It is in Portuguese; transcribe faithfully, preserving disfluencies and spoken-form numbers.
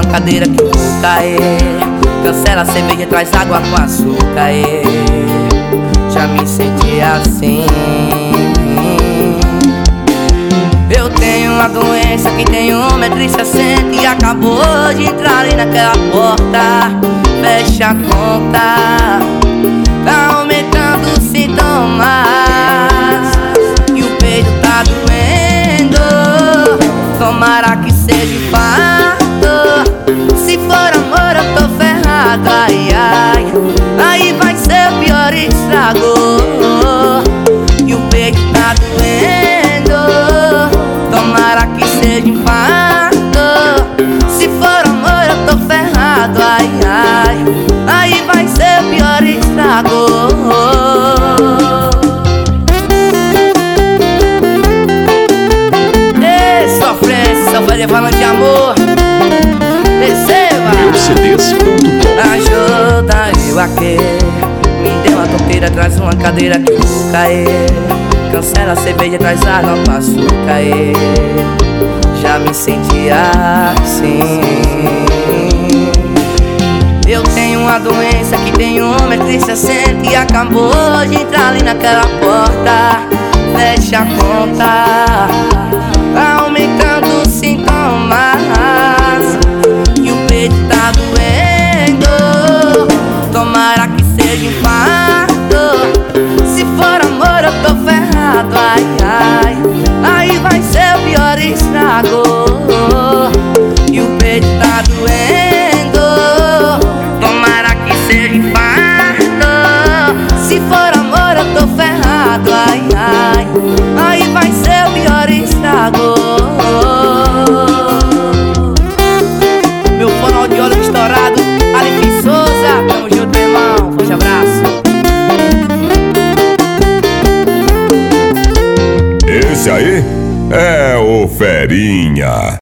cadeira que eu vou cair. Cancela a cerveja, traz água com açúcar, é. Já me senti assim. Eu tenho uma doença que tem um metro e sessenta e acabou de entrar ali naquela porta. Fecha a conta, tá aumentando os sintomas e o peito tá doendo. Tomara que seja infarto. Se for amor eu tô ferrado, ai ai. Aí vai ser o pior estrago. E o peito tá doendo. Tomara que seja infarto. Se for amor eu tô ferrado, ai ai. Aí vai ser o pior estrago. Ei, sofrência, só vai falando de amor. Receba meu C Ds ponto com. Ajuda eu aqui. Me dê uma tonteira, traz uma cadeira que eu vou cair. Cancela a cerveja, traz água com açúcar, é. Já me senti assim. Eu tenho uma doença que tem um metro e sessenta e acabou de entrar ali naquela porta. Fecha a conta, tá aumentando os sintomas e o peito tá doendo. Tomara que seja infarto. Se for amor eu tô ferrado, ai ai. Aí vai ser o pior estrago. E o peito tá doendo. Tomara que seja infarto. Se for amor eu tô ferrado, ai ai. Aí vai ser o pior estrago. Meu fonoaudiólogo estourado, Alecrim Souza, tamo junto, meu irmão, forte abraço. Esse aí é o Ferinha.